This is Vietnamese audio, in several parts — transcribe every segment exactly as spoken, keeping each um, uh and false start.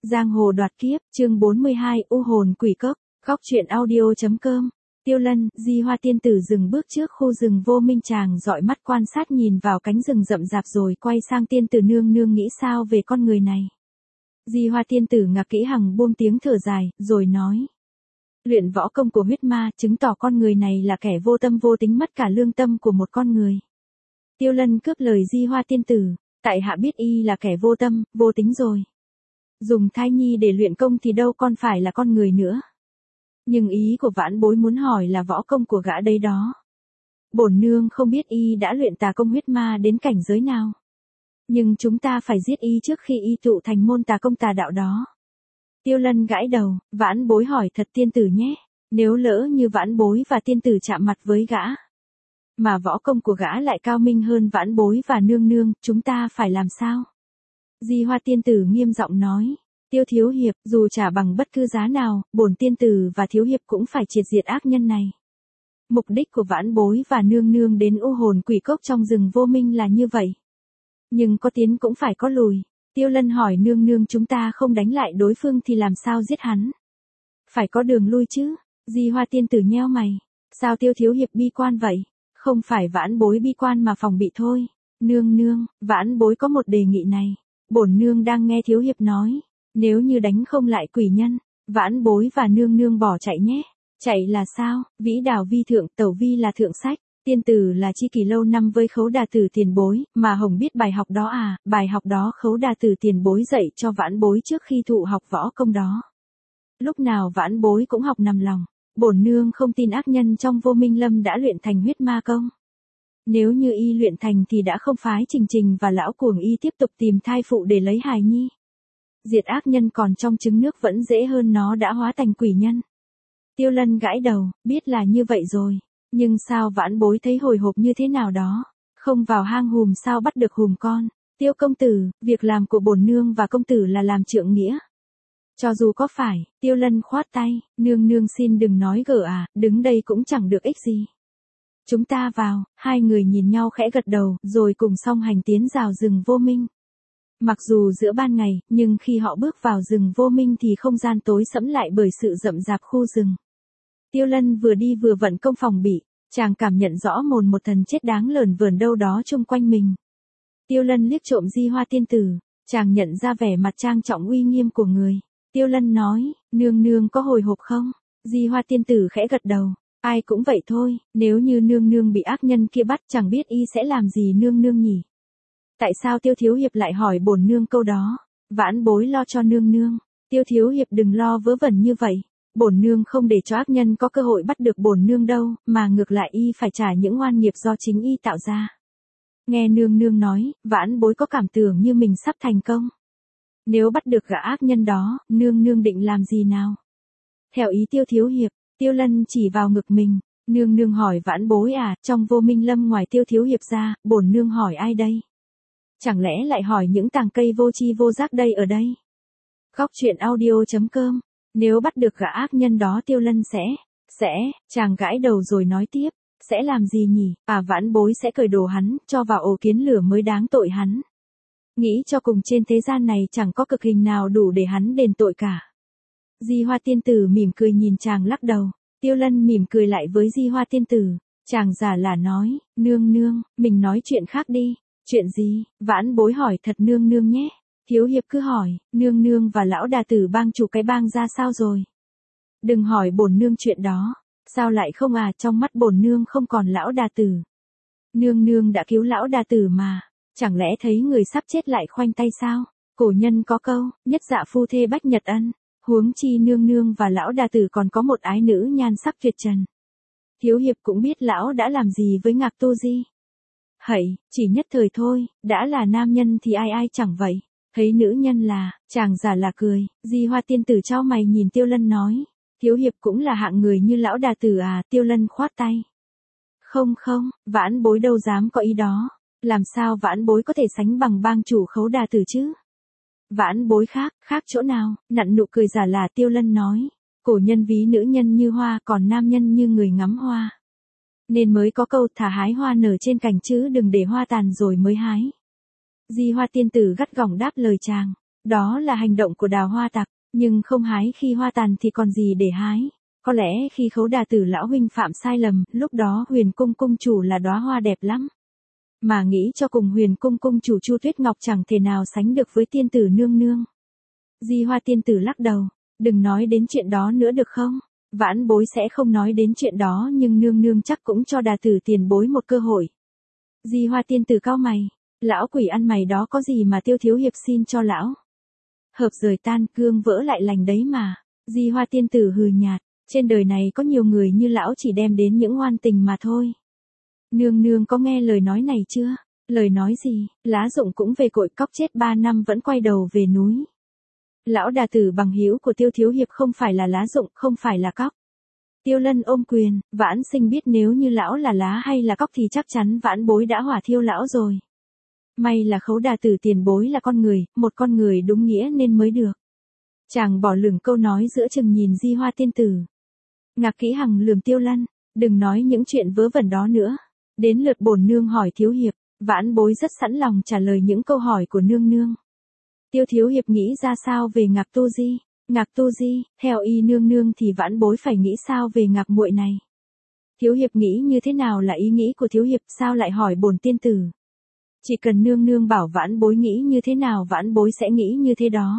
Giang hồ đoạt kiếp, chương bốn mươi hai, U hồn quỷ cốc, góc truyện audio chấm com. Tiêu Lân, Di Hoa tiên tử dừng bước trước khu rừng vô minh, chàng dõi mắt quan sát nhìn vào cánh rừng rậm rạp rồi quay sang tiên tử nương nương, nghĩ sao về con người này. Di Hoa tiên tử ngạc kỹ hằng buông tiếng thở dài, rồi nói. Luyện võ công của huyết ma, chứng tỏ con người này là kẻ vô tâm vô tính, mất cả lương tâm của một con người. Tiêu Lân cướp lời Di Hoa tiên tử, tại hạ biết y là kẻ vô tâm, vô tính rồi. Dùng thai nhi để luyện công thì đâu còn phải là con người nữa. Nhưng ý của vãn bối muốn hỏi là võ công của gã đây đó. Bổn nương không biết y đã luyện tà công huyết ma đến cảnh giới nào. Nhưng chúng ta phải giết y trước khi y tụ thành môn tà công tà đạo đó. Tiêu Lân gãi đầu, vãn bối hỏi thật tiên tử nhé, nếu lỡ như vãn bối và tiên tử chạm mặt với gã, mà võ công của gã lại cao minh hơn vãn bối và nương nương, chúng ta phải làm sao? Di Hoa tiên tử nghiêm giọng nói, Tiêu thiếu hiệp, dù trả bằng bất cứ giá nào, bổn tiên tử và thiếu hiệp cũng phải triệt diệt ác nhân này. Mục đích của vãn bối và nương nương đến U hồn quỷ cốc trong rừng vô minh là như vậy. Nhưng có tiến cũng phải có lùi. Tiêu Lân hỏi nương nương, chúng ta không đánh lại đối phương thì làm sao giết hắn? Phải có đường lui chứ. Di Hoa tiên tử nheo mày. Sao Tiêu thiếu hiệp bi quan vậy? Không phải vãn bối bi quan mà phòng bị thôi. Nương nương, vãn bối có một đề nghị này. Bổn nương đang nghe thiếu hiệp nói. Nếu như đánh không lại quỷ nhân, vãn bối và nương nương bỏ chạy nhé. Chạy là sao? Vĩ đào vi thượng, tẩu vi là thượng sách. Tiên tử là chi kỷ lâu năm với Khấu Đà Tử tiền bối, mà Hồng biết bài học đó à? Bài học đó Khấu Đà Tử tiền bối dạy cho vãn bối trước khi thụ học võ công đó. Lúc nào vãn bối cũng học nằm lòng. Bổn nương không tin ác nhân trong vô minh lâm đã luyện thành huyết ma công. Nếu như y luyện thành thì đã không phái Trình Trình và lão cuồng y tiếp tục tìm thai phụ để lấy hài nhi. Diệt ác nhân còn trong trứng nước vẫn dễ hơn nó đã hóa thành quỷ nhân. Tiêu Lân gãi đầu, biết là như vậy rồi. Nhưng sao vãn bối thấy hồi hộp như thế nào đó. Không vào hang hùm sao bắt được hùm con. Tiêu công tử, việc làm của bổn nương và công tử là làm trượng nghĩa. Cho dù có phải, Tiêu Lân khoát tay, nương nương xin đừng nói gở à, đứng đây cũng chẳng được ích gì. Chúng ta vào, hai người nhìn nhau khẽ gật đầu, rồi cùng song hành tiến vào rừng vô minh. Mặc dù giữa ban ngày, nhưng khi họ bước vào rừng vô minh thì không gian tối sẫm lại bởi sự rậm rạp khu rừng. Tiêu Lân vừa đi vừa vận công phòng bị, chàng cảm nhận rõ mồn một thần chết đáng lởn vởn đâu đó chung quanh mình. Tiêu Lân liếc trộm Di Hoa tiên tử, chàng nhận ra vẻ mặt trang trọng uy nghiêm của người. Tiêu Lân nói, nương nương có hồi hộp không? Di Hoa tiên tử khẽ gật đầu, ai cũng vậy thôi, nếu như nương nương bị ác nhân kia bắt chẳng biết y sẽ làm gì nương nương nhỉ? Tại sao Tiêu thiếu hiệp lại hỏi bổn nương câu đó? Vãn bối lo cho nương nương. Tiêu thiếu hiệp đừng lo vớ vẩn như vậy. Bổn nương không để cho ác nhân có cơ hội bắt được bổn nương đâu, mà ngược lại y phải trả những oan nghiệp do chính y tạo ra. Nghe nương nương nói, vãn bối có cảm tưởng như mình sắp thành công. Nếu bắt được gã ác nhân đó, nương nương định làm gì nào? Theo ý Tiêu thiếu hiệp, Tiêu Lân chỉ vào ngực mình. Nương nương hỏi vãn bối à, trong vô minh lâm ngoài Tiêu thiếu hiệp ra, bổn nương hỏi ai đây? Chẳng lẽ lại hỏi những tàng cây vô tri vô giác đây ở đây? Góc truyện audio chấm com. Nếu bắt được gã ác nhân đó Tiêu Lân sẽ, sẽ, chàng gãi đầu rồi nói tiếp, sẽ làm gì nhỉ? À, vãn bối sẽ cởi đồ hắn, cho vào ổ kiến lửa mới đáng tội hắn. Nghĩ cho cùng trên thế gian này chẳng có cực hình nào đủ để hắn đền tội cả. Di Hoa tiên tử mỉm cười nhìn chàng lắc đầu. Tiêu Lân mỉm cười lại với Di Hoa tiên tử. Chàng giả là nói, nương nương, mình nói chuyện khác đi. Chuyện gì? Vãn bối hỏi thật nương nương nhé. Thiếu hiệp cứ hỏi, nương nương và lão đà tử bang chủ cái bang ra sao rồi? Đừng hỏi bổn nương chuyện đó. Sao lại không à, trong mắt bổn nương không còn lão đà tử. Nương nương đã cứu lão đà tử mà. Chẳng lẽ thấy người sắp chết lại khoanh tay sao? Cổ nhân có câu, nhất dạ phu thê bách nhật ân. Huống chi nương nương và lão đà tử còn có một ái nữ nhan sắc tuyệt trần. Thiếu hiệp cũng biết lão đã làm gì với Ngạc Tu Di. Hậy, chỉ nhất thời thôi, đã là nam nhân thì ai ai chẳng vậy. Thấy nữ nhân là, chàng giả là cười. Di Hoa tiên tử chau mày nhìn Tiêu Lân nói, thiếu hiệp cũng là hạng người như lão đà tử à? Tiêu Lân khoát tay. Không không, vãn bối đâu dám có ý đó. Làm sao vãn bối có thể sánh bằng bang chủ Khấu Đà Tử chứ? Vãn bối khác, khác chỗ nào? Nặn nụ cười giả là Tiêu Lân nói, cổ nhân ví nữ nhân như hoa, còn nam nhân như người ngắm hoa. Nên mới có câu thả hái hoa nở trên cành chứ đừng để hoa tàn rồi mới hái. Di Hoa tiên tử gắt gỏng đáp lời chàng. Đó là hành động của Đào Hoa Tặc, nhưng không hái khi hoa tàn thì còn gì để hái. Có lẽ khi Khấu Đà Tử lão huynh phạm sai lầm, lúc đó Huyền Cung cung chủ là đóa hoa đẹp lắm. Mà nghĩ cho cùng Huyền Cung cung chủ Chu Tuyết Ngọc chẳng thể nào sánh được với tiên tử nương nương. Di Hoa tiên tử lắc đầu, đừng nói đến chuyện đó nữa được không? Vãn bối sẽ không nói đến chuyện đó, nhưng nương nương chắc cũng cho Đà tử tiền bối một cơ hội. Di Hoa tiên tử cau mày, lão quỷ ăn mày đó có gì mà Tiêu thiếu hiệp xin cho lão? Hợp rời tan, gương vỡ lại lành đấy mà. Di Hoa tiên tử hừ nhạt, trên đời này có nhiều người như lão chỉ đem đến những oan tình mà thôi. Nương nương có nghe lời nói này chưa? Lời nói gì? Lá Dụng cũng về cội, cóc chết ba năm vẫn quay đầu về núi. Lão Đà tử bằng hữu của Tiêu thiếu hiệp không phải là Lá Dụng, không phải là cóc. Tiêu Lân ôm quyền, vãn sinh biết nếu như lão là lá hay là cóc thì chắc chắn vãn bối đã hỏa thiêu lão rồi. May là Khấu Đà tử tiền bối là con người, một con người đúng nghĩa nên mới được. Chàng bỏ lửng câu nói giữa chừng nhìn Di Hoa tiên tử. Ngạc Kỹ Hằng lườm Tiêu Lân, đừng nói những chuyện vớ vẩn đó nữa. Đến lượt bổn nương hỏi thiếu hiệp, vãn bối rất sẵn lòng trả lời những câu hỏi của nương nương. Tiêu thiếu hiệp nghĩ ra sao về Ngạc Tu Di? Ngạc Tu Di, theo y nương nương thì vãn bối phải nghĩ sao về Ngạc muội này? Thiếu hiệp nghĩ như thế nào là ý nghĩ của thiếu hiệp, sao lại hỏi bổn tiên tử? Chỉ cần nương nương bảo vãn bối nghĩ như thế nào vãn bối sẽ nghĩ như thế đó.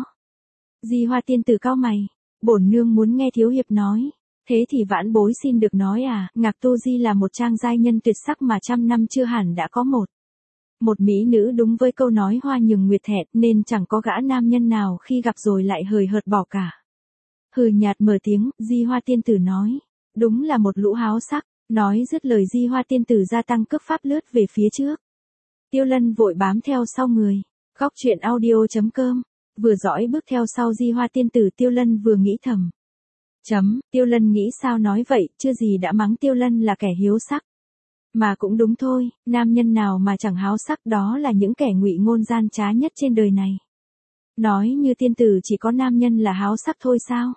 Di Hoa tiên tử cau mày, bổn nương muốn nghe thiếu hiệp nói. Thế thì vãn bối xin được nói à, Ngạc Tu Di là một trang giai nhân tuyệt sắc mà trăm năm chưa hẳn đã có một. Một mỹ nữ đúng với câu nói hoa nhường nguyệt thẹn, nên chẳng có gã nam nhân nào khi gặp rồi lại hời hợt bỏ cả. Hừ nhạt mở tiếng, Di Hoa tiên tử nói, đúng là một lũ háo sắc. Nói dứt lời Di Hoa tiên tử gia tăng cước pháp lướt về phía trước. Tiêu Lân vội bám theo sau người. Góc truyện audio chấm com, vừa dõi bước theo sau Di Hoa tiên tử, Tiêu Lân vừa nghĩ thầm. Chấm, Tiêu Lân nghĩ sao nói vậy, chưa gì đã mắng Tiêu Lân là kẻ hiếu sắc. Mà cũng đúng thôi, nam nhân nào mà chẳng háo sắc, đó là những kẻ ngụy ngôn gian trá nhất trên đời này. Nói như tiên tử chỉ có nam nhân là háo sắc thôi sao?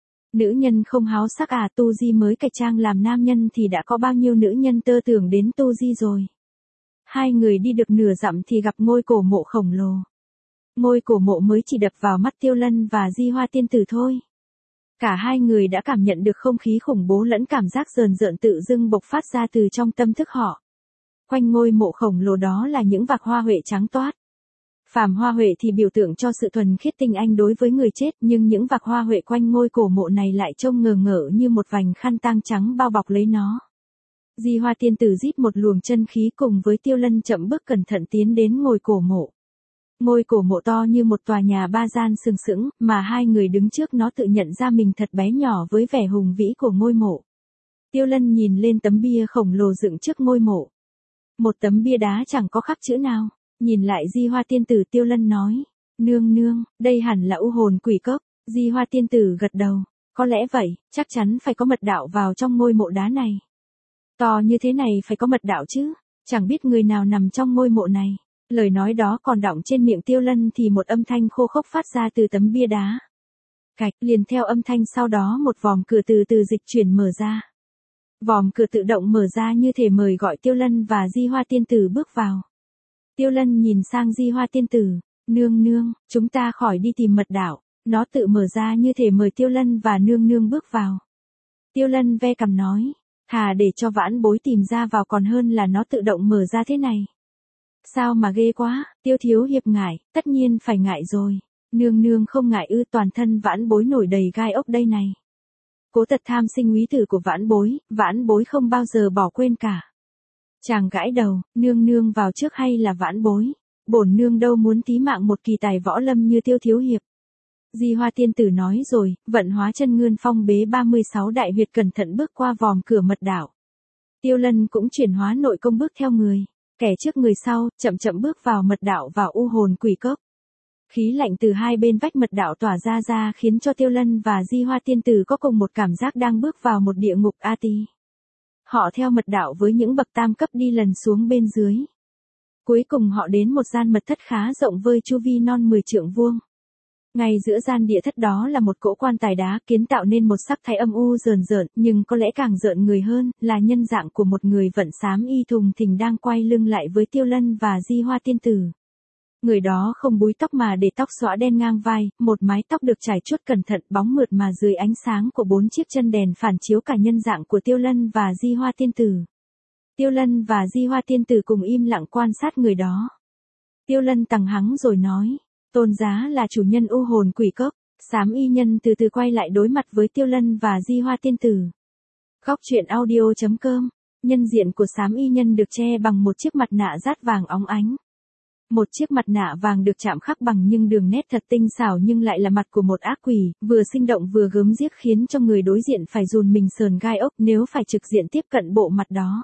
Nữ nhân không háo sắc à? Tu Di mới cải trang làm nam nhân thì đã có bao nhiêu nữ nhân tơ tưởng đến Tu Di rồi. Hai người đi được nửa dặm thì gặp ngôi cổ mộ khổng lồ. Ngôi cổ mộ mới chỉ đập vào mắt Tiêu Lân và Di Hoa tiên tử thôi. Cả hai người đã cảm nhận được không khí khủng bố lẫn cảm giác rờn rợn tự dưng bộc phát ra từ trong tâm thức họ. Quanh ngôi mộ khổng lồ đó là những vạc hoa huệ trắng toát. Phàm hoa huệ thì biểu tượng cho sự thuần khiết tinh anh đối với người chết, nhưng những vạc hoa huệ quanh ngôi cổ mộ này lại trông ngờ ngợ như một vành khăn tang trắng bao bọc lấy nó. Di Hoa tiên tử rít một luồng chân khí cùng với Tiêu Lân chậm bước cẩn thận tiến đến ngôi cổ mộ. Ngôi cổ mộ to như một tòa nhà ba gian sừng sững, mà hai người đứng trước nó tự nhận ra mình thật bé nhỏ với vẻ hùng vĩ của ngôi mộ. Tiêu Lân nhìn lên tấm bia khổng lồ dựng trước ngôi mộ. Một tấm bia đá chẳng có khắc chữ nào. Nhìn lại Di Hoa tiên tử, Tiêu Lân nói, nương nương, đây hẳn là U Hồn Quỷ Cốc. Di Hoa tiên tử gật đầu, có lẽ vậy, chắc chắn phải có mật đạo vào trong ngôi mộ đá này. To như thế này phải có mật đạo chứ, chẳng biết người nào nằm trong ngôi mộ này. Lời nói đó còn đọng trên miệng Tiêu Lân thì một âm thanh khô khốc phát ra từ tấm bia đá. Cạch, liền theo âm thanh sau đó một vòm cửa từ từ dịch chuyển mở ra. Vòm cửa tự động mở ra như thể mời gọi Tiêu Lân và Di Hoa tiên tử bước vào. Tiêu Lân nhìn sang Di Hoa tiên tử, nương nương, chúng ta khỏi đi tìm mật đạo. Nó tự mở ra như thể mời Tiêu Lân và nương nương bước vào. Tiêu Lân ve cằm nói, thà để cho vãn bối tìm ra vào còn hơn là nó tự động mở ra thế này. Sao mà ghê quá, Tiêu thiếu hiệp ngại, tất nhiên phải ngại rồi. Nương nương không ngại ư? Toàn thân vãn bối nổi đầy gai ốc đây này. Cố tật tham sinh úy tử của vãn bối, vãn bối không bao giờ bỏ quên cả. Chàng gãi đầu, nương nương vào trước hay là vãn bối? Bổn nương đâu muốn tí mạng một kỳ tài võ lâm như Tiêu thiếu hiệp. Di Hoa tiên tử nói rồi, vận hóa chân ngươn phong bế ba mươi sáu đại huyệt cẩn thận bước qua vòm cửa mật đạo. Tiêu Lân cũng chuyển hóa nội công bước theo người. Kẻ trước người sau, chậm chậm bước vào mật đạo vào U Hồn Quỷ Cốc. Khí lạnh từ hai bên vách mật đạo tỏa ra ra khiến cho Tiêu Lân và Di Hoa tiên tử có cùng một cảm giác đang bước vào một địa ngục A Ti. Họ theo mật đạo với những bậc tam cấp đi lần xuống bên dưới. Cuối cùng họ đến một gian mật thất khá rộng với chu vi non mười trượng vuông. Ngay giữa gian địa thất đó là một cỗ quan tài đá kiến tạo nên một sắc thái âm u rờn rợn, nhưng có lẽ càng rợn người hơn là nhân dạng của một người vận xám y thùng thình đang quay lưng lại với Tiêu Lân và Di Hoa tiên tử. Người đó không búi tóc mà để tóc xõa đen ngang vai, một mái tóc được trải chuốt cẩn thận bóng mượt mà dưới ánh sáng của bốn chiếc chân đèn phản chiếu cả nhân dạng của Tiêu Lân và Di Hoa Tiên Tử. Tiêu Lân và Di Hoa Tiên Tử cùng im lặng quan sát người đó. Tiêu Lân tằng hắng rồi nói, tôn giá là chủ nhân u hồn quỷ cốc. Xám y nhân từ từ quay lại đối mặt với Tiêu Lân và Di Hoa Tiên Tử. Góc truyện audio chấm com. Nhân diện của xám y nhân được che bằng một chiếc mặt nạ dát vàng óng ánh. Một chiếc mặt nạ vàng được chạm khắc bằng những đường nét thật tinh xảo nhưng lại là mặt của một ác quỷ, vừa sinh động vừa gớm ghiếc khiến cho người đối diện phải dùn mình sờn gai ốc nếu phải trực diện tiếp cận bộ mặt đó.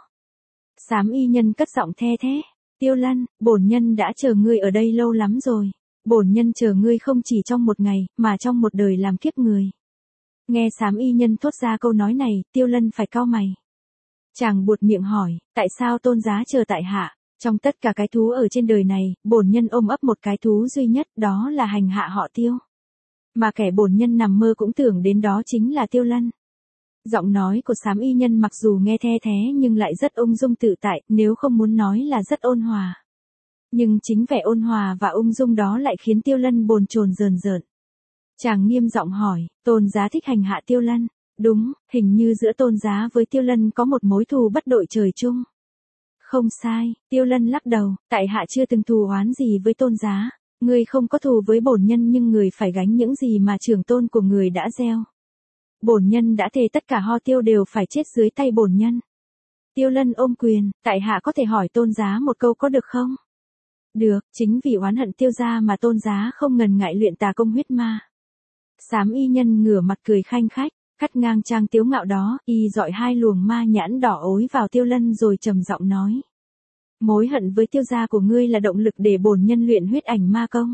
Xám y nhân cất giọng the thé, Tiêu Lân, bổn nhân đã chờ ngươi ở đây lâu lắm rồi. Bổn nhân chờ ngươi không chỉ trong một ngày, mà trong một đời làm kiếp người. Nghe xám y nhân thốt ra câu nói này, Tiêu Lân phải cau mày. Chàng buột miệng hỏi, tại sao tôn giá chờ tại hạ? Trong tất cả cái thú ở trên đời này, bổn nhân ôm ấp một cái thú duy nhất, đó là hành hạ họ Tiêu. Mà kẻ bổn nhân nằm mơ cũng tưởng đến đó chính là Tiêu Lân. Giọng nói của xám y nhân mặc dù nghe the thé nhưng lại rất ung dung tự tại, nếu không muốn nói là rất ôn hòa. Nhưng chính vẻ ôn hòa và ung dung đó lại khiến Tiêu Lân bồn chồn rờn rợn. Chàng nghiêm giọng hỏi, tôn giá thích hành hạ Tiêu Lân? Đúng, hình như giữa tôn giá với Tiêu Lân có một mối thù bất đội trời chung. Không sai, Tiêu Lân lắc đầu, tại hạ chưa từng thù oán gì với tôn giá. Người không có thù với bổn nhân nhưng người phải gánh những gì mà trưởng tôn của người đã gieo. Bổn nhân đã thề tất cả Ho Tiêu đều phải chết dưới tay bổn nhân. Tiêu Lân ôm quyền, tại hạ có thể hỏi tôn giá một câu có được không? Được, chính vì oán hận Tiêu gia mà tôn giá không ngần ngại luyện tà công huyết ma. Xám y nhân ngửa mặt cười khanh khách, cắt ngang trang tiếu ngạo đó, y dọi hai luồng ma nhãn đỏ ối vào Tiêu Lân rồi trầm giọng nói. Mối hận với Tiêu gia của ngươi là động lực để bổn nhân luyện huyết ảnh ma công.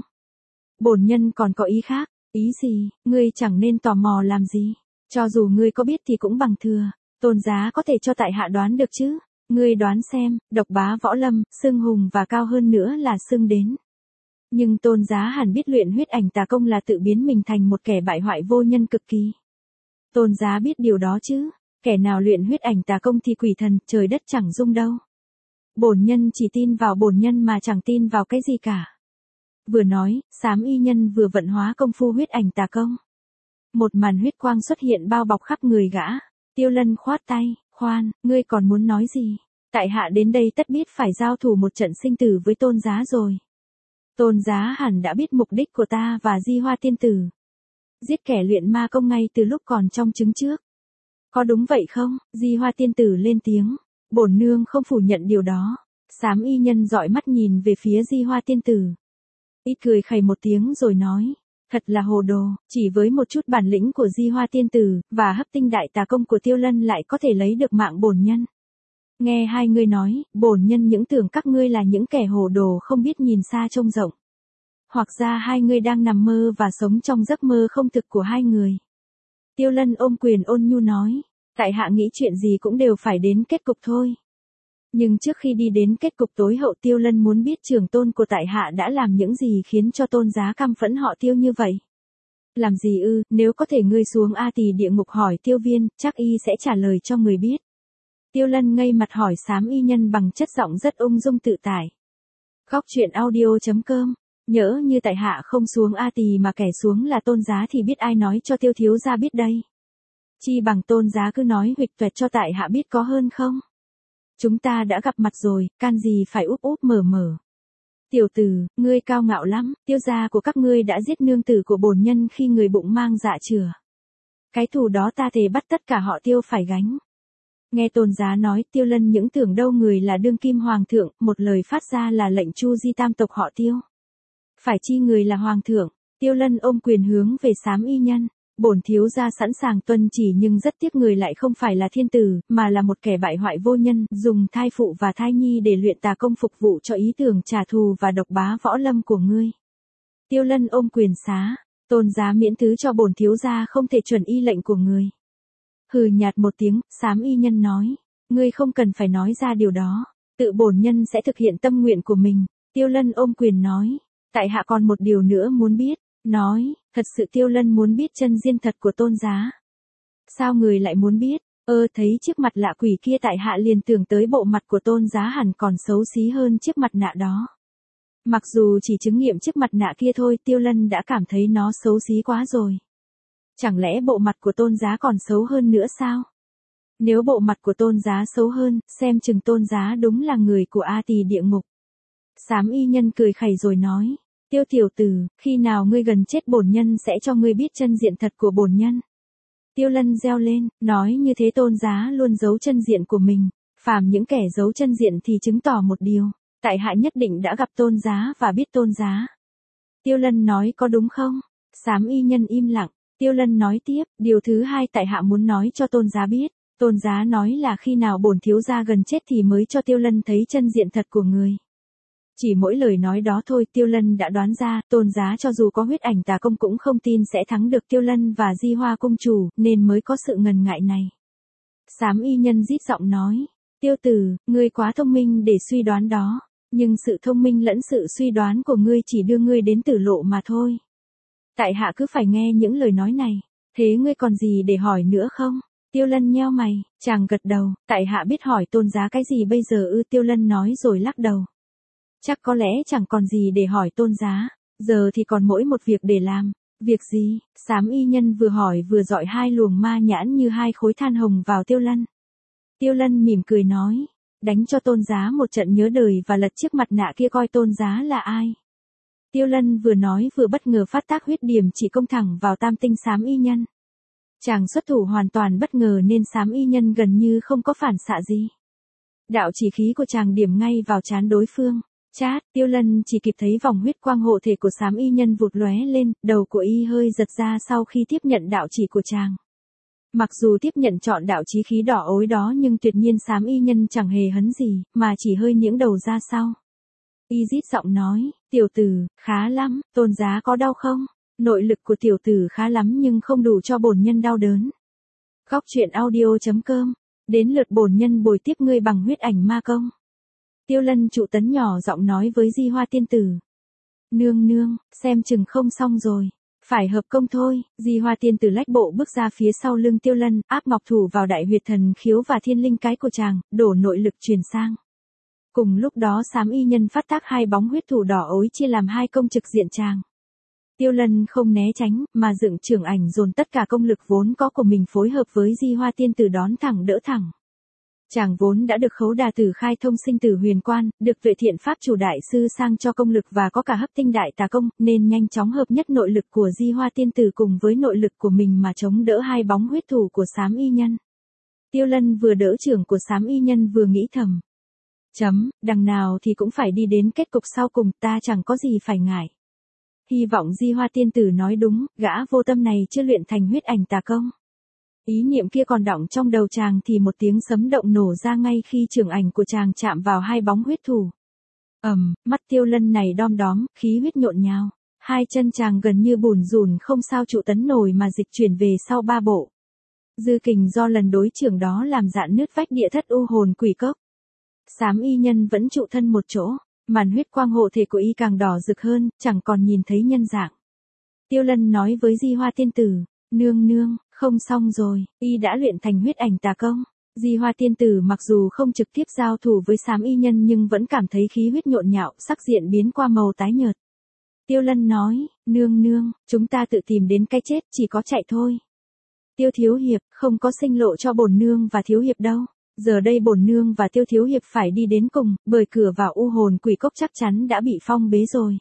Bổn nhân còn có ý khác, ý gì, ngươi chẳng nên tò mò làm gì. Cho dù ngươi có biết thì cũng bằng thừa, tôn giá có thể cho tại hạ đoán được chứ. Ngươi đoán xem, độc bá võ lâm, xưng hùng và cao hơn nữa là xưng đến. Nhưng tôn giá hẳn biết luyện huyết ảnh tà công là tự biến mình thành một kẻ bại hoại vô nhân cực kỳ. Tôn giá biết điều đó chứ, kẻ nào luyện huyết ảnh tà công thì quỷ thần, trời đất chẳng dung đâu. Bổn nhân chỉ tin vào bổn nhân mà chẳng tin vào cái gì cả. Vừa nói, xám y nhân vừa vận hóa công phu huyết ảnh tà công. Một màn huyết quang xuất hiện bao bọc khắp người gã. Tiêu Lân khoát tay, khoan, ngươi còn muốn nói gì? Tại hạ đến đây tất biết phải giao thủ một trận sinh tử với tôn giá rồi. Tôn giá hẳn đã biết mục đích của ta và Di Hoa Tiên Tử. Giết kẻ luyện ma công ngay từ lúc còn trong trứng trước. Có đúng vậy không? Di Hoa Tiên Tử lên tiếng. Bổn nương không phủ nhận điều đó. Xám y nhân dõi mắt nhìn về phía Di Hoa Tiên Tử. Ít cười khẩy một tiếng rồi nói. Thật là hồ đồ, chỉ với một chút bản lĩnh của Di Hoa Tiên Tử, và hấp tinh đại tà công của Tiêu Lân lại có thể lấy được mạng bổn nhân. Nghe hai người nói, bổn nhân những tưởng các ngươi là những kẻ hồ đồ không biết nhìn xa trông rộng. Hoặc ra hai người đang nằm mơ và sống trong giấc mơ không thực của hai người. Tiêu Lân ôm quyền ôn nhu nói, tại hạ nghĩ chuyện gì cũng đều phải đến kết cục thôi. Nhưng trước khi đi đến kết cục tối hậu Tiêu Lân muốn biết trưởng tôn của tại hạ đã làm những gì khiến cho tôn giá căm phẫn họ Tiêu như vậy. Làm gì ư, nếu có thể ngươi xuống A Tỳ địa ngục hỏi Tiêu Viên, chắc y sẽ trả lời cho người biết. Tiêu Lân ngây mặt hỏi xám y nhân bằng chất giọng rất ung dung tự tại. Góc truyện audio chấm com. Nhỡ như tại hạ không xuống A Tỳ mà kẻ xuống là tôn giá thì biết ai nói cho Tiêu thiếu gia biết đây. Chi bằng tôn giá cứ nói huỵch toẹt cho tại hạ biết có hơn không? Chúng ta đã gặp mặt rồi, can gì phải úp úp mở mở. Tiểu tử, ngươi cao ngạo lắm, Tiêu gia của các ngươi đã giết nương tử của bổn nhân khi người bụng mang dạ chửa. Cái thù đó ta thề bắt tất cả họ Tiêu phải gánh. Nghe tôn giá nói, Tiêu Lân những tưởng đâu người là đương kim hoàng thượng, một lời phát ra là lệnh chu di tam tộc họ Tiêu. Phải chi người là hoàng thượng, Tiêu Lân ôm quyền hướng về xám y nhân. Bổn thiếu gia sẵn sàng tuân chỉ nhưng rất tiếc người lại không phải là thiên tử, mà là một kẻ bại hoại vô nhân, dùng thai phụ và thai nhi để luyện tà công phục vụ cho ý tưởng trả thù và độc bá võ lâm của ngươi. Tiêu Lân ôm quyền xá, tôn giá miễn thứ cho bổn thiếu gia không thể chuẩn y lệnh của người. Hừ nhạt một tiếng, xám y nhân nói, ngươi không cần phải nói ra điều đó, tự bổn nhân sẽ thực hiện tâm nguyện của mình. Tiêu Lân ôm quyền nói, tại hạ còn một điều nữa muốn biết. Nói, thật sự Tiêu Lân muốn biết chân diên thật của tôn giá. Sao người lại muốn biết? Ơ thấy chiếc mặt lạ quỷ kia tại hạ liền tưởng tới bộ mặt của tôn giá hẳn còn xấu xí hơn chiếc mặt nạ đó. Mặc dù chỉ chứng nghiệm chiếc mặt nạ kia thôi, Tiêu Lân đã cảm thấy nó xấu xí quá rồi. Chẳng lẽ bộ mặt của Tôn Giá còn xấu hơn nữa sao? Nếu bộ mặt của Tôn Giá xấu hơn, xem chừng Tôn Giá đúng là người của A Tỳ địa ngục. Xám y nhân cười khẩy rồi nói, Tiêu tiểu tử, khi nào ngươi gần chết bổn nhân sẽ cho ngươi biết chân diện thật của bổn nhân. Tiêu Lân reo lên, nói như thế Tôn Giá luôn giấu chân diện của mình, phàm những kẻ giấu chân diện thì chứng tỏ một điều, tại hạ nhất định đã gặp Tôn Giá và biết Tôn Giá. Tiêu Lân nói có đúng không? Xám y nhân im lặng, Tiêu Lân nói tiếp, điều thứ hai tại hạ muốn nói cho Tôn Giá biết, Tôn Giá nói là khi nào bổn thiếu gia gần chết thì mới cho Tiêu Lân thấy chân diện thật của người. Chỉ mỗi lời nói đó thôi Tiêu Lân đã đoán ra, Tôn Giá cho dù có huyết ảnh tà công cũng không tin sẽ thắng được Tiêu Lân và Di Hoa công chủ, nên mới có sự ngần ngại này. Xám y nhân rít giọng nói, Tiêu tử, ngươi quá thông minh để suy đoán đó, nhưng sự thông minh lẫn sự suy đoán của ngươi chỉ đưa ngươi đến tử lộ mà thôi. Tại hạ cứ phải nghe những lời nói này, thế ngươi còn gì để hỏi nữa không? Tiêu Lân nheo mày, chàng gật đầu, tại hạ biết hỏi Tôn Giá cái gì bây giờ ư? Tiêu Lân nói rồi lắc đầu. Chắc có lẽ chẳng còn gì để hỏi Tôn Giá, giờ thì còn mỗi một việc để làm. Việc gì? Xám y nhân vừa hỏi vừa dọi hai luồng ma nhãn như hai khối than hồng vào Tiêu Lân. Tiêu Lân mỉm cười nói, đánh cho Tôn Giá một trận nhớ đời và lật chiếc mặt nạ kia coi Tôn Giá là ai. Tiêu Lân vừa nói vừa bất ngờ phát tác huyết điểm chỉ công thẳng vào tam tinh xám y nhân. Chàng xuất thủ hoàn toàn bất ngờ nên xám y nhân gần như không có phản xạ gì. Đạo chỉ khí của chàng điểm ngay vào trán đối phương. Chát, Tiêu Lân chỉ kịp thấy vòng huyết quang hộ thể của xám y nhân vụt lóe lên, đầu của y hơi giật ra sau khi tiếp nhận đạo chỉ của chàng. Mặc dù tiếp nhận trọn đạo chí khí đỏ ối đó nhưng tuyệt nhiên xám y nhân chẳng hề hấn gì, mà chỉ hơi nghiễng đầu ra sau. Y rít giọng nói, tiểu tử, khá lắm, Tôn Giá có đau không? Nội lực của tiểu tử khá lắm nhưng không đủ cho bổn nhân đau đớn. Góc truyện audio chấm com, đến lượt bổn nhân bồi tiếp ngươi bằng huyết ảnh ma công. Tiêu Lân trụ tấn nhỏ giọng nói với Di Hoa tiên tử. Nương nương, xem chừng không xong rồi. Phải hợp công thôi. Di Hoa tiên tử lách bộ bước ra phía sau lưng Tiêu Lân, áp ngọc thủ vào đại huyệt thần khiếu và thiên linh cái của chàng, đổ nội lực truyền sang. Cùng lúc đó xám y nhân phát tác hai bóng huyết thủ đỏ ối chia làm hai công trực diện chàng. Tiêu Lân không né tránh, mà dựng trưởng ảnh dồn tất cả công lực vốn có của mình phối hợp với Di Hoa tiên tử đón thẳng đỡ thẳng. Chàng vốn đã được Khấu Đà Tử khai thông sinh tử huyền quan, được Tuệ Thiện Pháp chủ đại sư sang cho công lực và có cả hấp tinh đại tà công, nên nhanh chóng hợp nhất nội lực của Di Hoa tiên tử cùng với nội lực của mình mà chống đỡ hai bóng huyết thủ của xám y nhân. Tiêu Lân vừa đỡ trưởng của xám y nhân vừa nghĩ thầm. Chấm, đằng nào thì cũng phải đi đến kết cục sau cùng, ta chẳng có gì phải ngại. Hy vọng Di Hoa tiên tử nói đúng, gã vô tâm này chưa luyện thành huyết ảnh tà công. Ý niệm kia còn đọng trong đầu chàng thì một tiếng sấm động nổ ra ngay khi trưởng ảnh của chàng chạm vào hai bóng huyết thủ. Ầm, um, mắt Tiêu Lân này đom đóm, khí huyết nhộn nhào. Hai chân chàng gần như bùn rùn không sao trụ tấn nổi mà dịch chuyển về sau ba bộ. Dư kình do lần đối trưởng đó làm dạn nứt vách địa thất u hồn quỷ cốc. Xám y nhân vẫn trụ thân một chỗ, màn huyết quang hộ thể của y càng đỏ rực hơn, chẳng còn nhìn thấy nhân dạng. Tiêu Lân nói với Di Hoa tiên tử, nương nương, không xong rồi, y đã luyện thành huyết ảnh tà công. Di Hoa tiên tử mặc dù không trực tiếp giao thủ với xám y nhân nhưng vẫn cảm thấy khí huyết nhộn nhạo, sắc diện biến qua màu tái nhợt. Tiêu Lân nói, nương nương, chúng ta tự tìm đến cái chết, chỉ có chạy thôi. Tiêu thiếu hiệp, không có sinh lộ cho bổn nương và thiếu hiệp đâu. Giờ đây bổn nương và Tiêu thiếu hiệp phải đi đến cùng, bởi cửa vào u hồn quỷ cốc chắc chắn đã bị phong bế rồi.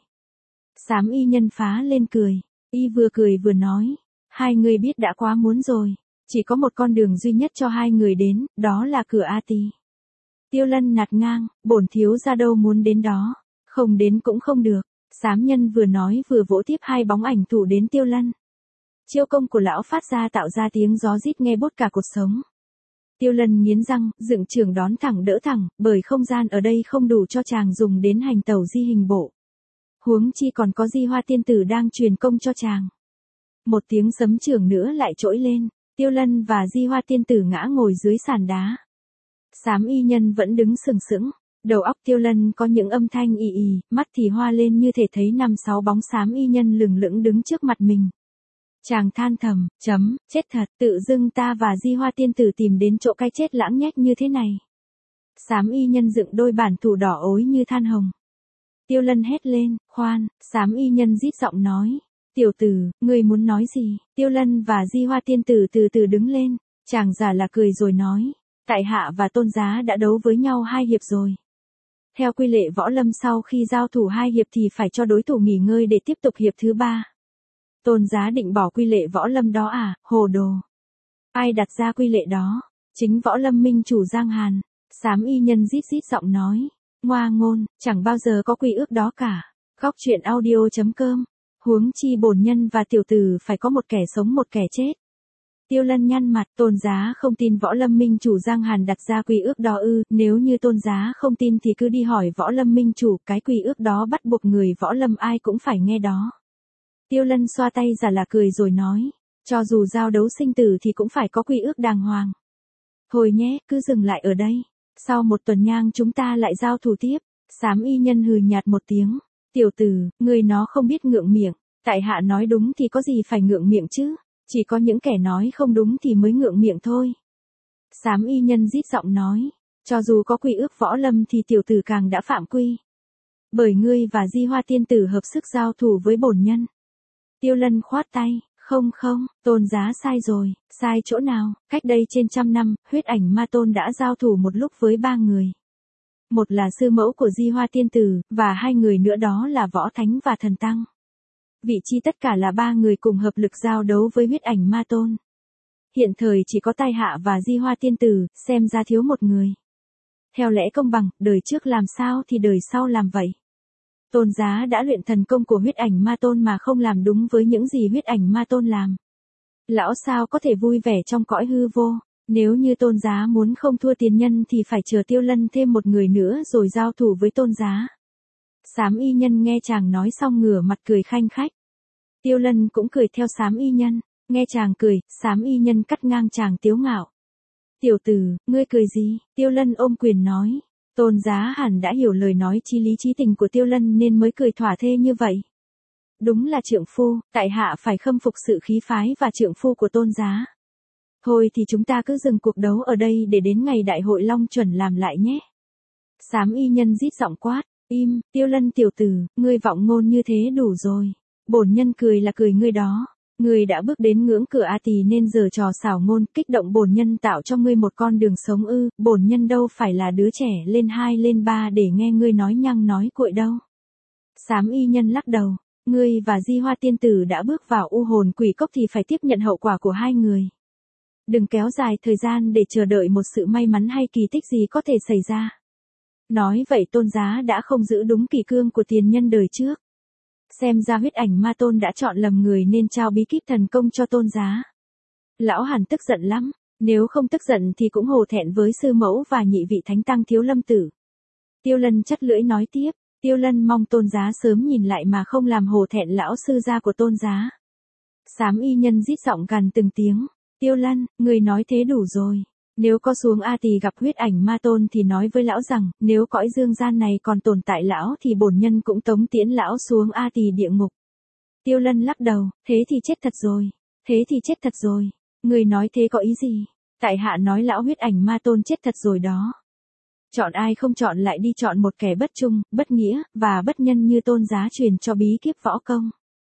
Xám y nhân phá lên cười, y vừa cười vừa nói, hai người biết đã quá muốn rồi, chỉ có một con đường duy nhất cho hai người đến, đó là cửa A Tỳ. Tiêu Lân nạt ngang, bổn thiếu ra đâu muốn đến đó, không đến cũng không được. Xám nhân vừa nói vừa vỗ tiếp hai bóng ảnh thủ đến Tiêu Lân. Chiêu công của lão phát ra tạo ra tiếng gió rít nghe bốt cả cột sống. Tiêu Lân nghiến răng, dựng trường đón thẳng đỡ thẳng, bởi không gian ở đây không đủ cho chàng dùng đến hành tẩu di hình bộ. Huống chi còn có Di Hoa tiên tử đang truyền công cho chàng. Một tiếng sấm trường nữa lại trỗi lên, Tiêu Lân và Di Hoa tiên tử ngã ngồi dưới sàn đá. Xám y nhân vẫn đứng sừng sững, đầu óc Tiêu Lân có những âm thanh ì ì, mắt thì hoa lên như thể thấy năm sáu bóng xám y nhân lừng lững đứng trước mặt mình. Chàng than thầm, chấm, chết thật, tự dưng ta và Di Hoa tiên tử tìm đến chỗ cái chết lãng nhách như thế này. Xám y nhân dựng đôi bản thủ đỏ ối như than hồng. Tiêu Lân hét lên, khoan, xám y nhân rít giọng nói. Tiểu tử, ngươi muốn nói gì? Tiêu Lân và Di Hoa tiên tử từ từ đứng lên, chàng giả là cười rồi nói. Tại hạ và Tôn Giá đã đấu với nhau hai hiệp rồi. Theo quy lệ võ lâm sau khi giao thủ hai hiệp thì phải cho đối thủ nghỉ ngơi để tiếp tục hiệp thứ ba. Tôn Giá định bỏ quy lệ võ lâm đó à, hồ đồ. Ai đặt ra quy lệ đó? Chính võ lâm minh chủ Giang Hàn. Xám y nhân rít rít giọng nói. Ngoa ngôn, chẳng bao giờ có quy ước đó cả. Góc truyện audio chấm com. Huống chi bổn nhân và tiểu tử phải có một kẻ sống một kẻ chết. Tiêu Lân nhăn mặt, Tôn Giá không tin võ lâm minh chủ Giang Hàn đặt ra quy ước đó ư, nếu như Tôn Giá không tin thì cứ đi hỏi võ lâm minh chủ, cái quy ước đó bắt buộc người võ lâm ai cũng phải nghe đó. Tiêu Lân xoa tay giả là cười rồi nói, cho dù giao đấu sinh tử thì cũng phải có quy ước đàng hoàng. Thôi nhé, cứ dừng lại ở đây. Sau một tuần nhang chúng ta lại giao thủ tiếp. Xám y nhân hừ nhạt một tiếng. Tiểu tử, người nó không biết ngượng miệng. Tại hạ nói đúng thì có gì phải ngượng miệng chứ. Chỉ có những kẻ nói không đúng thì mới ngượng miệng thôi. Xám y nhân rít giọng nói. Cho dù có quy ước võ lâm thì tiểu tử càng đã phạm quy. Bởi ngươi và Di Hoa tiên tử hợp sức giao thủ với bổn nhân. Tiêu Lân khoát tay. Không không, Tôn Giá sai rồi, sai chỗ nào, cách đây trên trăm năm, huyết ảnh ma tôn đã giao thủ một lúc với ba người. Một là sư mẫu của Di Hoa tiên tử, và hai người nữa đó là Võ Thánh và Thần Tăng. Vị trí tất cả là ba người cùng hợp lực giao đấu với huyết ảnh ma tôn. Hiện thời chỉ có Tai Hạ và Di Hoa tiên tử, xem ra thiếu một người. Theo lẽ công bằng, đời trước làm sao thì đời sau làm vậy. Tôn Giá đã luyện thần công của huyết ảnh ma tôn mà không làm đúng với những gì huyết ảnh ma tôn làm. Lão sao có thể vui vẻ trong cõi hư vô, nếu như Tôn Giá muốn không thua tiền nhân thì phải chờ Tiêu Lân thêm một người nữa rồi giao thủ với Tôn Giá. Xám y nhân nghe chàng nói xong ngửa mặt cười khanh khách. Tiêu Lân cũng cười theo xám y nhân, nghe chàng cười, xám y nhân cắt ngang chàng tiếu ngạo. Tiểu tử, ngươi cười gì? Tiêu Lân ôm quyền nói. Tôn Giá hẳn đã hiểu lời nói chí lý chí tình của Tiêu Lân nên mới cười thỏa thê như vậy. Đúng là trượng phu, tại hạ phải khâm phục sự khí phái và trượng phu của Tôn Giá. Thôi thì chúng ta cứ dừng cuộc đấu ở đây để đến ngày đại hội Long Chuẩn làm lại nhé. Xám y nhân rít giọng quát, im, Tiêu Lân tiểu tử, ngươi vọng ngôn như thế đủ rồi. Bổn nhân cười là cười ngươi đó. Ngươi đã bước đến ngưỡng cửa A Tỳ nên giờ trò xảo ngôn kích động bổn nhân tạo cho ngươi một con đường sống ư, bổn nhân đâu phải là đứa trẻ lên hai lên ba để nghe ngươi nói nhăng nói cuội đâu. Xám y nhân lắc đầu, ngươi và Di Hoa tiên tử đã bước vào u hồn quỷ cốc thì phải tiếp nhận hậu quả của hai người. Đừng kéo dài thời gian để chờ đợi một sự may mắn hay kỳ tích gì có thể xảy ra. Nói vậy Tôn Giá đã không giữ đúng kỷ cương của tiền nhân đời trước. Xem ra huyết ảnh ma tôn đã chọn lầm người nên trao bí kíp thần công cho Tôn Giá. Lão Hàn tức giận lắm, nếu không tức giận thì cũng hổ thẹn với sư mẫu và nhị vị thánh tăng Thiếu Lâm tử. Tiêu Lân chắt lưỡi nói tiếp, Tiêu Lân mong Tôn Giá sớm nhìn lại mà không làm hổ thẹn lão sư gia của Tôn Giá. Xám y nhân rít giọng gằn từng tiếng, Tiêu Lân, người nói thế đủ rồi. Nếu có xuống A Tỳ gặp huyết ảnh ma tôn thì nói với lão rằng, nếu cõi dương gian này còn tồn tại lão thì bổn nhân cũng tống tiễn lão xuống A Tỳ địa ngục. Tiêu Lân lắc đầu, thế thì chết thật rồi, thế thì chết thật rồi. Người nói thế có ý gì? Tại hạ nói lão huyết ảnh ma tôn chết thật rồi đó. Chọn ai không chọn lại đi chọn một kẻ bất trung, bất nghĩa, và bất nhân như Tôn Giá truyền cho bí kíp võ công.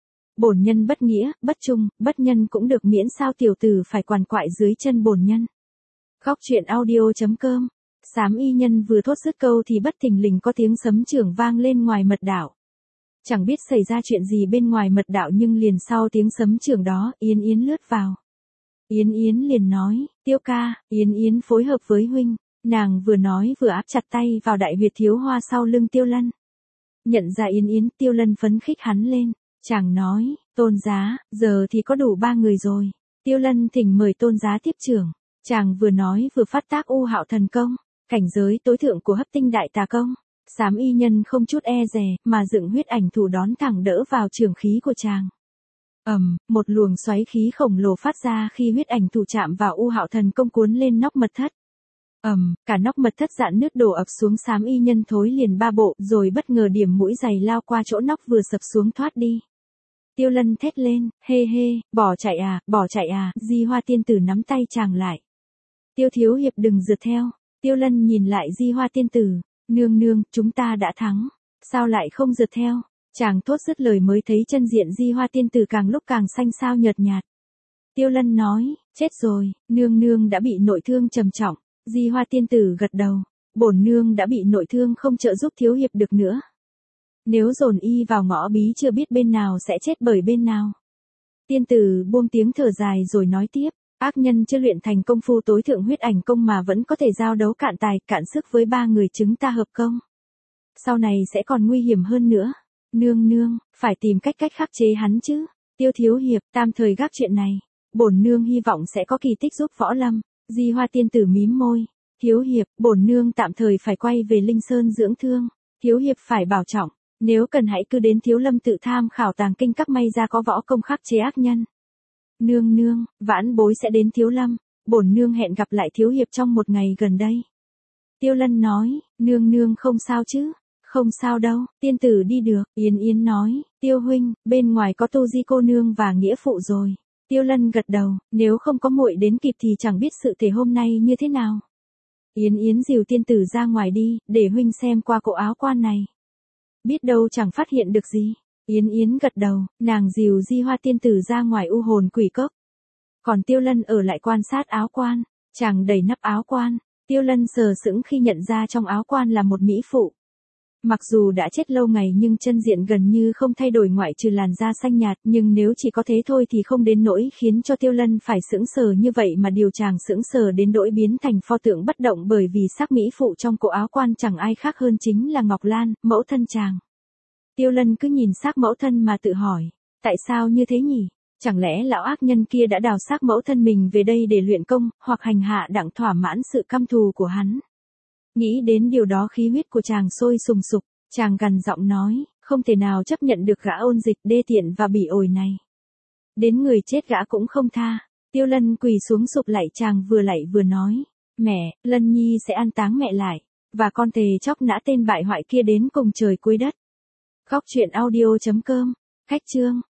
Bổn nhân bất nghĩa, bất trung, bất nhân cũng được miễn sao tiểu tử phải quằn quại dưới chân bổn nhân. Góc truyện audio chấm com. Xám y nhân vừa thốt dứt câu thì bất thình lình có tiếng sấm chưởng vang lên ngoài mật đạo. Chẳng biết xảy ra chuyện gì bên ngoài mật đạo nhưng liền sau tiếng sấm chưởng đó, Yến Yến lướt vào. Yến Yến liền nói, Tiêu ca, Yến Yến phối hợp với huynh. Nàng vừa nói vừa áp chặt tay vào đại huyệt thiếu hoa sau lưng Tiêu Lân. Nhận ra Yến Yến, Tiêu Lân phấn khích hắn lên. Chàng nói, Tôn Giá, giờ thì có đủ ba người rồi. Tiêu Lân thỉnh mời Tôn Giá tiếp trưởng. Chàng vừa nói vừa phát tác u hạo thần công, cảnh giới tối thượng của hấp tinh đại tà công. Xám y nhân không chút e dè, mà dựng huyết ảnh thủ đón thẳng đỡ vào trường khí của chàng. ầm, um, một luồng xoáy khí khổng lồ phát ra khi huyết ảnh thủ chạm vào u hạo thần công cuốn lên nóc mật thất. ầm, um, cả nóc mật thất dạn nước đổ ập xuống. Xám y nhân thối liền ba bộ, rồi bất ngờ điểm mũi giày lao qua chỗ nóc vừa sập xuống thoát đi. Tiêu Lân thét lên, hê hê, bỏ chạy à, bỏ chạy à, Di Hoa tiên tử nắm tay chàng lại. Tiêu thiếu hiệp đừng rượt theo. Tiêu Lân nhìn lại Di Hoa tiên tử, nương nương, chúng ta đã thắng. Sao lại không rượt theo? Chàng thốt dứt lời mới thấy chân diện Di Hoa tiên tử càng lúc càng xanh xao nhợt nhạt. Tiêu Lân nói, chết rồi, nương nương đã bị nội thương trầm trọng. Di Hoa tiên tử gật đầu, bổn nương đã bị nội thương không trợ giúp thiếu hiệp được nữa. Nếu dồn y vào ngõ bí chưa biết bên nào sẽ chết bởi bên nào. Tiên tử buông tiếng thở dài rồi nói tiếp, ác nhân chưa luyện thành công phu tối thượng huyết ảnh công mà vẫn có thể giao đấu cạn tài, cạn sức với ba người chúng ta hợp công. Sau này sẽ còn nguy hiểm hơn nữa. Nương nương, phải tìm cách cách khắc chế hắn chứ. Tiêu thiếu hiệp, tam thời gác chuyện này. Bổn nương hy vọng sẽ có kỳ tích giúp võ lâm. Di Hoa tiên tử mím môi. Thiếu hiệp, bổn nương tạm thời phải quay về Linh Sơn dưỡng thương. Thiếu hiệp phải bảo trọng. Nếu cần hãy cứ đến Thiếu Lâm tự tham khảo tàng kinh các may ra có võ công khắc chế ác nhân. Nương nương, vãn bối sẽ đến Thiếu Lâm. Bổn nương hẹn gặp lại thiếu hiệp trong một ngày gần đây. Tiêu Lân nói, nương nương không sao chứ? Không sao đâu, tiên tử đi được. Yến Yến nói, Tiêu huynh, bên ngoài có Tô Di cô nương và nghĩa phụ rồi. Tiêu Lân gật đầu, nếu không có muội đến kịp thì chẳng biết sự thể hôm nay như thế nào. Yến Yến dìu tiên tử ra ngoài đi, để huynh xem qua cổ áo quan này. Biết đâu chẳng phát hiện được gì. Yến Yến gật đầu, nàng dìu Di Hoa tiên tử ra ngoài u hồn quỷ cốc. Còn Tiêu Lân ở lại quan sát áo quan. Chàng đẩy nắp áo quan. Tiêu Lân sờ sững khi nhận ra trong áo quan là một mỹ phụ. Mặc dù đã chết lâu ngày nhưng chân diện gần như không thay đổi ngoại trừ làn da xanh nhạt, nhưng nếu chỉ có thế thôi thì không đến nỗi khiến cho Tiêu Lân phải sững sờ như vậy, mà điều chàng sững sờ đến nỗi biến thành pho tượng bất động bởi vì xác mỹ phụ trong cổ áo quan chẳng ai khác hơn chính là Ngọc Lan, mẫu thân chàng. Tiêu Lân cứ nhìn xác mẫu thân mà tự hỏi, tại sao như thế nhỉ? Chẳng lẽ lão ác nhân kia đã đào xác mẫu thân mình về đây để luyện công, hoặc hành hạ đặng thỏa mãn sự căm thù của hắn? Nghĩ đến điều đó khí huyết của chàng sôi sùng sục, chàng gằn giọng nói, không thể nào chấp nhận được gã ôn dịch đê tiện và bỉ ổi này. Đến người chết gã cũng không tha. Tiêu Lân quỳ xuống sụp lạy chàng, vừa lạy vừa nói, mẹ, Lân Nhi sẽ an táng mẹ lại, và con thề chóc nã tên bại hoại kia đến cùng trời cuối đất. Góc truyện audio chấm com, khách chương.